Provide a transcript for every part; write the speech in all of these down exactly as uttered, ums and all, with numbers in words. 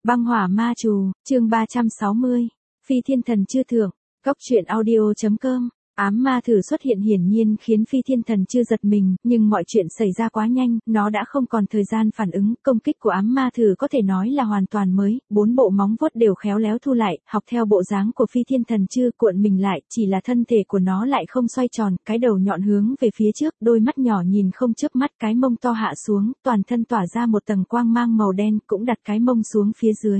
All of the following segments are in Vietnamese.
Băng hỏa ma trù, chương ba trăm sáu mươi. Phi thiên thần chưa thưởng. Góc truyện audio chấm com. Ám ma thử xuất hiện hiển nhiên khiến Phi thiên thần chưa giật mình, nhưng mọi chuyện xảy ra quá nhanh, nó đã không còn thời gian phản ứng. Công kích của ám ma thử có thể nói là hoàn toàn mới, bốn bộ móng vuốt đều khéo léo thu lại, học theo bộ dáng của Phi thiên thần chưa cuộn mình lại, chỉ là thân thể của nó lại không xoay tròn, cái đầu nhọn hướng về phía trước, đôi mắt nhỏ nhìn không chớp mắt, cái mông to hạ xuống, toàn thân tỏa ra một tầng quang mang màu đen, cũng đặt cái mông xuống phía dưới.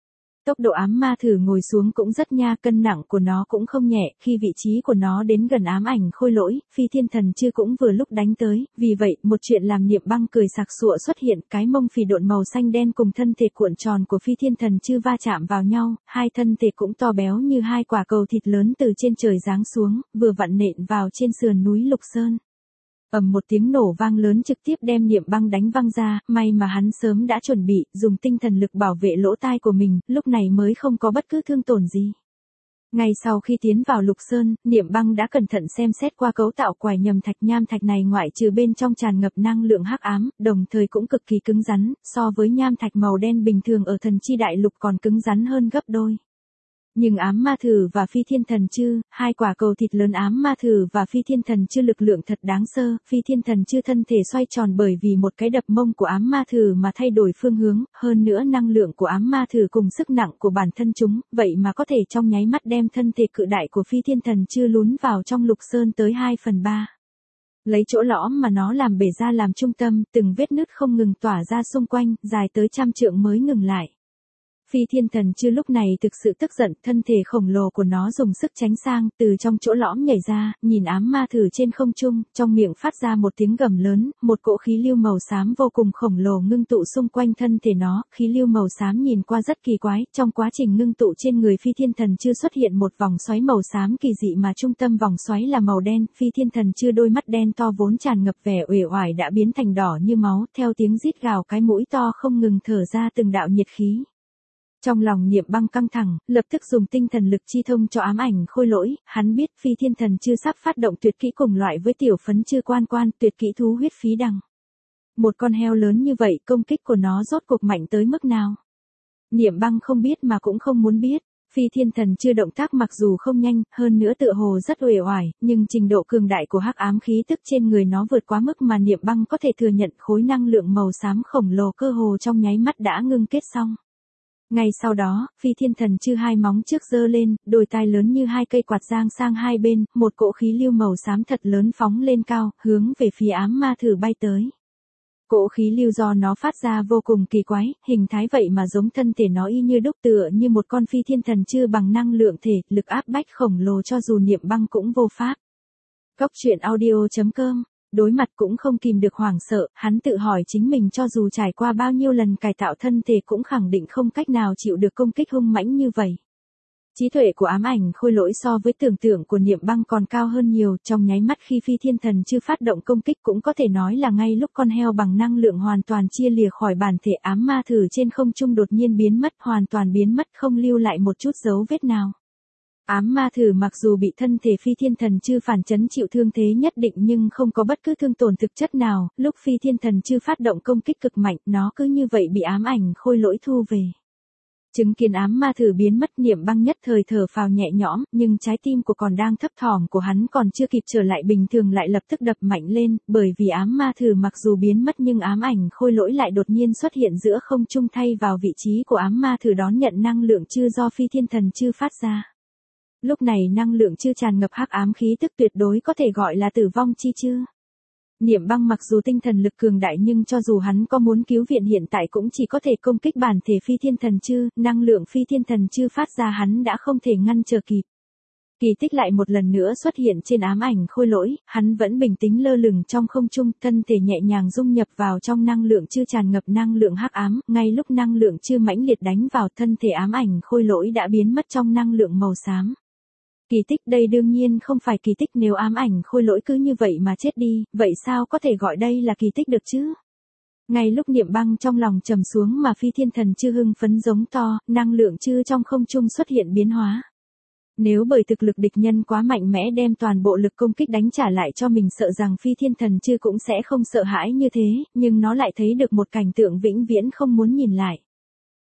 Tốc độ ám ma thử ngồi xuống cũng rất nha, cân nặng của nó cũng không nhẹ, khi vị trí của nó đến gần ám ảnh khôi lỗi, Phi thiên thần chưa cũng vừa lúc đánh tới, vì vậy, một chuyện làm Niệm Băng cười sặc sụa xuất hiện, cái mông phì độn màu xanh đen cùng thân thể cuộn tròn của Phi thiên thần chưa va chạm vào nhau, hai thân thể cũng to béo như hai quả cầu thịt lớn từ trên trời giáng xuống, vừa vặn nện vào trên sườn núi Lục Sơn. Ầm một tiếng nổ vang lớn trực tiếp đem Niệm Băng đánh văng ra, may mà hắn sớm đã chuẩn bị, dùng tinh thần lực bảo vệ lỗ tai của mình, lúc này mới không có bất cứ thương tổn gì. Ngay sau khi tiến vào Lục Sơn, Niệm Băng đã cẩn thận xem xét qua cấu tạo quải nhầm thạch nham thạch này, ngoại trừ bên trong tràn ngập năng lượng hắc ám, đồng thời cũng cực kỳ cứng rắn, so với nham thạch màu đen bình thường ở Thần Chi Đại Lục còn cứng rắn hơn gấp đôi. Nhưng ám ma thử và Phi thiên thần chư, hai quả cầu thịt lớn ám ma thử và Phi thiên thần chư lực lượng thật đáng sơ, Phi thiên thần chư thân thể xoay tròn bởi vì một cái đập mông của ám ma thử mà thay đổi phương hướng, hơn nữa năng lượng của ám ma thử cùng sức nặng của bản thân chúng, vậy mà có thể trong nháy mắt đem thân thể cự đại của Phi thiên thần chư lún vào trong Lục Sơn tới hai phần ba. Lấy chỗ lõm mà nó làm bể ra làm trung tâm, từng vết nứt không ngừng tỏa ra xung quanh, dài tới trăm trượng mới ngừng lại. Phi thiên thần chưa lúc này thực sự tức giận, thân thể khổng lồ của nó dùng sức tránh sang, từ trong chỗ lõm nhảy ra, nhìn ám ma thử trên không trung, trong miệng phát ra một tiếng gầm lớn, một cỗ khí lưu màu xám vô cùng khổng lồ ngưng tụ xung quanh thân thể nó, khí lưu màu xám nhìn qua rất kỳ quái, trong quá trình ngưng tụ trên người Phi thiên thần chưa xuất hiện một vòng xoáy màu xám kỳ dị mà trung tâm vòng xoáy là màu đen, Phi thiên thần chưa đôi mắt đen to vốn tràn ngập vẻ uể oải đã biến thành đỏ như máu, theo tiếng rít gào cái mũi to không ngừng thở ra từng đạo nhiệt khí. Trong lòng Niệm Băng căng thẳng, lập tức dùng tinh thần lực chi thông cho ám ảnh khôi lỗi, hắn biết Phi thiên thần chưa sắp phát động tuyệt kỹ cùng loại với tiểu phấn chưa quan quan, tuyệt kỹ thú huyết phí đằng. Một con heo lớn như vậy, công kích của nó rốt cuộc mạnh tới mức nào? Niệm Băng không biết mà cũng không muốn biết. Phi thiên thần chưa động tác mặc dù không nhanh, hơn nữa tựa hồ rất uể oải, nhưng trình độ cường đại của hắc ám khí tức trên người nó vượt quá mức mà Niệm Băng có thể thừa nhận, khối năng lượng màu xám khổng lồ cơ hồ trong nháy mắt đã ngưng kết xong. Ngay sau đó, Phi thiên thần chư hai móng trước giơ lên, đôi tai lớn như hai cây quạt giang sang hai bên, một cỗ khí lưu màu xám thật lớn phóng lên cao, hướng về phía ám ma thử bay tới. Cỗ khí lưu do nó phát ra vô cùng kỳ quái, hình thái vậy mà giống thân thể nó y như đúc, tựa như một con Phi thiên thần chư bằng năng lượng thể, lực áp bách khổng lồ cho dù Niệm Băng cũng vô pháp. Góc truyện audio chấm com. Đối mặt cũng không kìm được hoảng sợ, hắn tự hỏi chính mình cho dù trải qua bao nhiêu lần cải tạo thân thể cũng khẳng định không cách nào chịu được công kích hung mãnh như vậy. Trí tuệ của ám ảnh khôi lỗi so với tưởng tượng của Niệm Băng còn cao hơn nhiều, trong nháy mắt khi Phi thiên thần chưa phát động công kích cũng có thể nói là ngay lúc con heo bằng năng lượng hoàn toàn chia lìa khỏi bản thể ám ma thử trên không trung đột nhiên biến mất, hoàn toàn biến mất không lưu lại một chút dấu vết nào. Ám ma thử mặc dù bị thân thể Phi thiên thần chư phản chấn chịu thương thế nhất định nhưng không có bất cứ thương tổn thực chất nào, lúc Phi thiên thần chư phát động công kích cực mạnh, nó cứ như vậy bị ám ảnh khôi lỗi thu về. Chứng kiến ám ma thử biến mất, Niệm Băng nhất thời thở phào nhẹ nhõm, nhưng trái tim của còn đang thấp thỏm của hắn còn chưa kịp trở lại bình thường lại lập tức đập mạnh lên, bởi vì ám ma thử mặc dù biến mất nhưng ám ảnh khôi lỗi lại đột nhiên xuất hiện giữa không trung thay vào vị trí của ám ma thử đón nhận năng lượng chư do Phi thiên thần chư phát ra. Lúc này năng lượng chưa tràn ngập hắc ám khí tức tuyệt đối có thể gọi là tử vong chi chư. Niệm Băng mặc dù tinh thần lực cường đại nhưng cho dù hắn có muốn cứu viện hiện tại cũng chỉ có thể công kích bản thể Phi thiên thần chư, năng lượng Phi thiên thần chư phát ra hắn đã không thể ngăn trở kịp. Kỳ tích lại một lần nữa xuất hiện trên ám ảnh khôi lỗi, hắn vẫn bình tĩnh lơ lửng trong không trung, thân thể nhẹ nhàng dung nhập vào trong năng lượng chưa tràn ngập năng lượng hắc ám, ngay lúc năng lượng chưa mãnh liệt đánh vào thân thể ám ảnh khôi lỗi đã biến mất trong năng lượng màu xám. Kỳ tích đây đương nhiên không phải kỳ tích, nếu ám ảnh khôi lỗi cứ như vậy mà chết đi, vậy sao có thể gọi đây là kỳ tích được chứ? Ngay lúc Niệm Băng trong lòng trầm xuống mà Phi thiên thần chư hưng phấn giống to, năng lượng chư trong không trung xuất hiện biến hóa. Nếu bởi thực lực địch nhân quá mạnh mẽ đem toàn bộ lực công kích đánh trả lại cho mình, sợ rằng Phi thiên thần chư cũng sẽ không sợ hãi như thế, nhưng nó lại thấy được một cảnh tượng vĩnh viễn không muốn nhìn lại.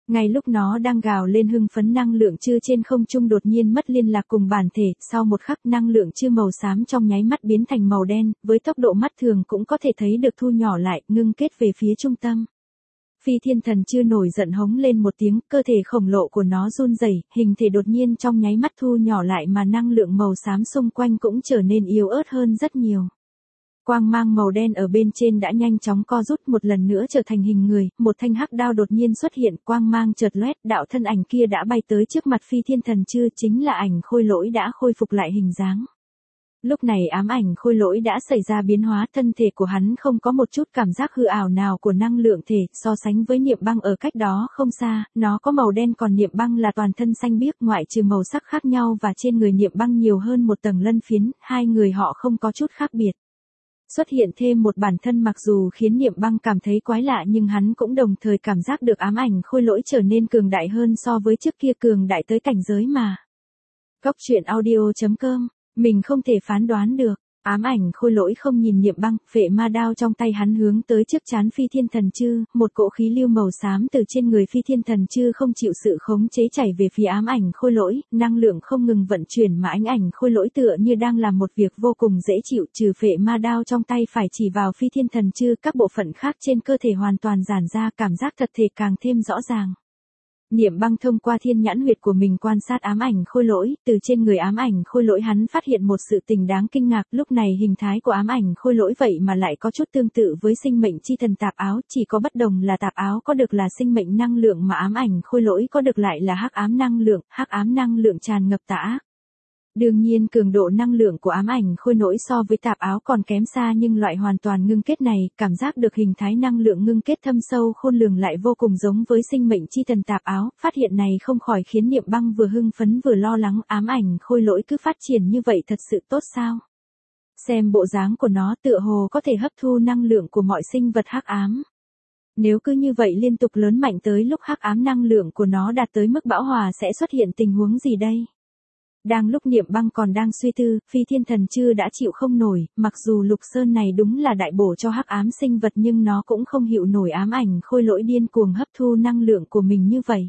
Ngay lúc nó đang gào lên hưng phấn, năng lượng chư trên không trung đột nhiên mất liên lạc cùng bản thể, sau một khắc năng lượng chư màu xám trong nháy mắt biến thành màu đen, với tốc độ mắt thường cũng có thể thấy được thu nhỏ lại, ngưng kết về phía trung tâm. Phi thiên thần chư nổi giận hống lên một tiếng, cơ thể khổng lồ của nó run rẩy, hình thể đột nhiên trong nháy mắt thu nhỏ lại mà năng lượng màu xám xung quanh cũng trở nên yếu ớt hơn rất nhiều. Quang mang màu đen ở bên trên đã nhanh chóng co rút, một lần nữa trở thành hình người, một thanh hắc đao đột nhiên xuất hiện, quang mang chợt lóe, đạo thân ảnh kia đã bay tới trước mặt phi thiên thần chư, chính là ảnh khôi lỗi đã khôi phục lại hình dáng. Lúc này ám ảnh khôi lỗi đã xảy ra biến hóa, thân thể của hắn không có một chút cảm giác hư ảo nào của năng lượng thể, so sánh với niệm băng ở cách đó không xa, nó có màu đen còn niệm băng là toàn thân xanh biếc, ngoại trừ màu sắc khác nhau và trên người niệm băng nhiều hơn một tầng lân phiến, hai người họ không có chút khác biệt. Xuất hiện thêm một bản thân mặc dù khiến niệm băng cảm thấy quái lạ nhưng hắn cũng đồng thời cảm giác được ám ảnh khôi lỗi trở nên cường đại hơn so với trước kia, cường đại tới cảnh giới mà. Góc truyện audio chấm com, mình không thể phán đoán được. Ám ảnh khôi lỗi không nhìn niệm băng, phệ ma đao trong tay hắn hướng tới trước trán phi thiên thần chư, một cỗ khí lưu màu xám từ trên người phi thiên thần chư không chịu sự khống chế chảy về phía ám ảnh khôi lỗi, năng lượng không ngừng vận chuyển mà ánh ảnh khôi lỗi tựa như đang làm một việc vô cùng dễ chịu, trừ phệ ma đao trong tay phải chỉ vào phi thiên thần chư, các bộ phận khác trên cơ thể hoàn toàn giãn ra, cảm giác thật thể càng thêm rõ ràng. Niệm băng thông qua thiên nhãn huyệt của mình quan sát ám ảnh khôi lỗi, từ trên người ám ảnh khôi lỗi hắn phát hiện một sự tình đáng kinh ngạc, lúc này hình thái của ám ảnh khôi lỗi vậy mà lại có chút tương tự với sinh mệnh chi thần tạp áo, chỉ có bất đồng là tạp áo có được là sinh mệnh năng lượng mà ám ảnh khôi lỗi có được lại là hắc ám năng lượng, hắc ám năng lượng tràn ngập tà ác. Đương nhiên cường độ năng lượng của ám ảnh khôi lỗi so với tạp áo còn kém xa, nhưng loại hoàn toàn ngưng kết này, cảm giác được hình thái năng lượng ngưng kết thâm sâu khôn lường lại vô cùng giống với sinh mệnh chi thần tạp áo, phát hiện này không khỏi khiến niệm băng vừa hưng phấn vừa lo lắng, ám ảnh khôi lỗi cứ phát triển như vậy thật sự tốt sao? Xem bộ dáng của nó tựa hồ có thể hấp thu năng lượng của mọi sinh vật hắc ám. Nếu cứ như vậy liên tục lớn mạnh tới lúc hắc ám năng lượng của nó đạt tới mức bão hòa sẽ xuất hiện tình huống gì đây? Đang lúc niệm băng còn đang suy tư, phi thiên thần chư đã chịu không nổi, mặc dù lục sơn này đúng là đại bổ cho hắc ám sinh vật nhưng nó cũng không chịu nổi ám ảnh khôi lỗi điên cuồng hấp thu năng lượng của mình như vậy.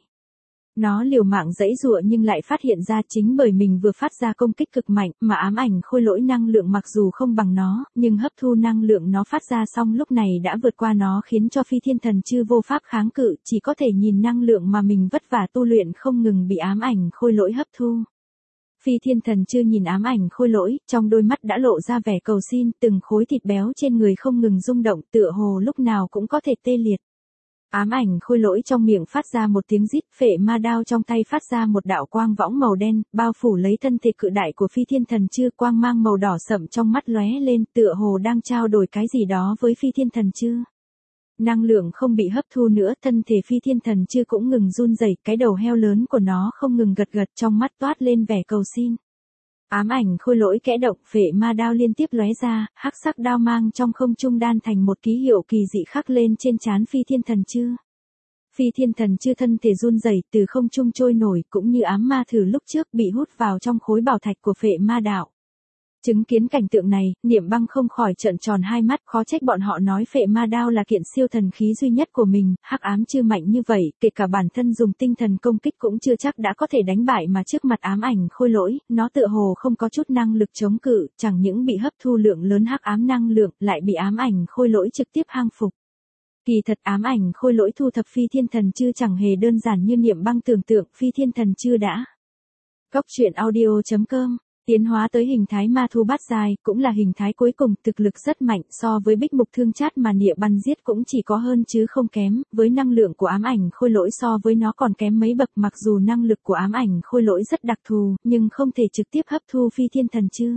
Nó liều mạng giãy giụa nhưng lại phát hiện ra chính bởi mình vừa phát ra công kích cực mạnh mà ám ảnh khôi lỗi năng lượng mặc dù không bằng nó, nhưng hấp thu năng lượng nó phát ra xong lúc này đã vượt qua nó khiến cho phi thiên thần chư vô pháp kháng cự, chỉ có thể nhìn năng lượng mà mình vất vả tu luyện không ngừng bị ám ảnh khôi lỗi hấp thu. Phi thiên thần chư nhìn ám ảnh khôi lỗi, trong đôi mắt đã lộ ra vẻ cầu xin, từng khối thịt béo trên người không ngừng rung động, tựa hồ lúc nào cũng có thể tê liệt. Ám ảnh khôi lỗi trong miệng phát ra một tiếng rít, phệ ma đao trong tay phát ra một đạo quang võng màu đen, bao phủ lấy thân thể cự đại của phi thiên thần chư, quang mang màu đỏ sậm trong mắt lóe lên, tựa hồ đang trao đổi cái gì đó với phi thiên thần chư. Năng lượng không bị hấp thu nữa, thân thể phi thiên thần chư cũng ngừng run rẩy, cái đầu heo lớn của nó không ngừng gật gật, trong mắt toát lên vẻ cầu xin. Ám ảnh khôi lỗi kẽ động, phệ ma đao liên tiếp lóe ra, hắc sắc đao mang trong không trung đan thành một ký hiệu kỳ dị khắc lên trên trán phi thiên thần chư. Phi thiên thần chư thân thể run rẩy, từ không trung trôi nổi, cũng như ám ma thử lúc trước bị hút vào trong khối bảo thạch của phệ ma đạo. Chứng kiến cảnh tượng này, niệm băng không khỏi trợn tròn hai mắt, khó trách bọn họ nói phệ ma đao là kiện siêu thần khí duy nhất của mình, hắc ám chưa mạnh như vậy, kể cả bản thân dùng tinh thần công kích cũng chưa chắc đã có thể đánh bại mà trước mặt ám ảnh khôi lỗi, nó tựa hồ không có chút năng lực chống cự, chẳng những bị hấp thu lượng lớn hắc ám năng lượng, lại bị ám ảnh khôi lỗi trực tiếp hang phục. Kỳ thật ám ảnh khôi lỗi thu thập phi thiên thần chư chẳng hề đơn giản như niệm băng tưởng tượng, phi thiên thần chư đã. Góc truyện audio chấm com tiến hóa tới hình thái ma thu bát giai, cũng là hình thái cuối cùng, thực lực rất mạnh, so với bích mục thương chát mà Niệm Băng giết cũng chỉ có hơn chứ không kém, với năng lượng của ám ảnh khôi lỗi so với nó còn kém mấy bậc, mặc dù năng lực của ám ảnh khôi lỗi rất đặc thù, nhưng không thể trực tiếp hấp thu phi thiên thần chư.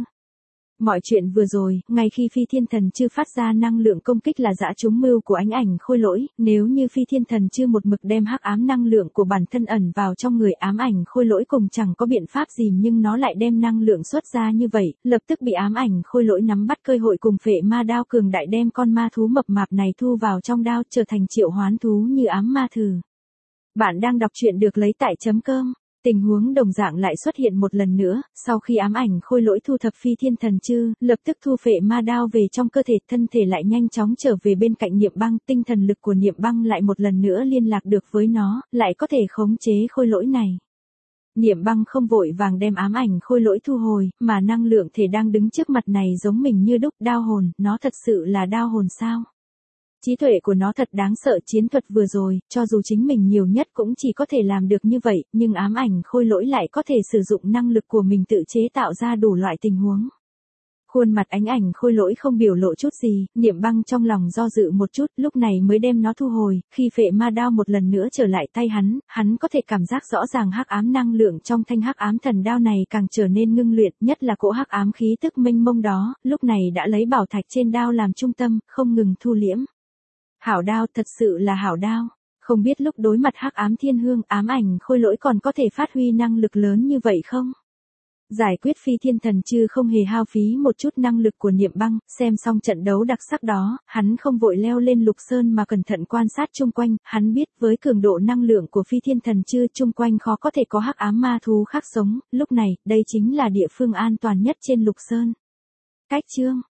Mọi chuyện vừa rồi, ngay khi phi thiên thần chư phát ra năng lượng công kích là dã trúng mưu của ánh ảnh khôi lỗi, nếu như phi thiên thần chư một mực đem hắc ám năng lượng của bản thân ẩn vào trong người ám ảnh khôi lỗi cùng chẳng có biện pháp gì, nhưng nó lại đem năng lượng xuất ra như vậy, lập tức bị ám ảnh khôi lỗi nắm bắt cơ hội cùng phệ ma đao cường đại đem con ma thú mập mạp này thu vào trong đao, trở thành triệu hoán thú như ám ma thử. Bạn đang đọc truyện được lấy tại chấm com Tình huống đồng dạng lại xuất hiện một lần nữa, sau khi ám ảnh khôi lỗi thu thập phi thiên thần chư, lập tức thu phệ ma đao về trong cơ thể, thân thể lại nhanh chóng trở về bên cạnh Niệm Băng, tinh thần lực của Niệm Băng lại một lần nữa liên lạc được với nó, lại có thể khống chế khôi lỗi này. Niệm Băng không vội vàng đem ám ảnh khôi lỗi thu hồi, mà năng lượng thể đang đứng trước mặt này giống mình như đúc, đao hồn, nó thật sự là đao hồn sao? Trí tuệ của nó thật đáng sợ, chiến thuật vừa rồi, cho dù chính mình nhiều nhất cũng chỉ có thể làm được như vậy, nhưng ám ảnh khôi lỗi lại có thể sử dụng năng lực của mình tự chế tạo ra đủ loại tình huống. Khuôn mặt ánh ảnh khôi lỗi không biểu lộ chút gì, Niệm Băng trong lòng do dự một chút, lúc này mới đem nó thu hồi, khi phệ ma đao một lần nữa trở lại tay hắn, hắn có thể cảm giác rõ ràng hắc ám năng lượng trong thanh hắc ám thần đao này càng trở nên ngưng luyện, nhất là cỗ hắc ám khí tức mênh mông đó, lúc này đã lấy bảo thạch trên đao làm trung tâm, không ngừng thu liễm. Hảo đao, thật sự là hảo đao. Không biết lúc đối mặt hắc ám thiên hương, ám ảnh khôi lỗi còn có thể phát huy năng lực lớn như vậy không? Giải quyết phi thiên thần chư không hề hao phí một chút năng lực của Niệm Băng, xem xong trận đấu đặc sắc đó, hắn không vội leo lên lục sơn mà cẩn thận quan sát chung quanh, hắn biết với cường độ năng lượng của phi thiên thần chư chung quanh khó có thể có hắc ám ma thú khác sống, lúc này, đây chính là địa phương an toàn nhất trên lục sơn. Cách chương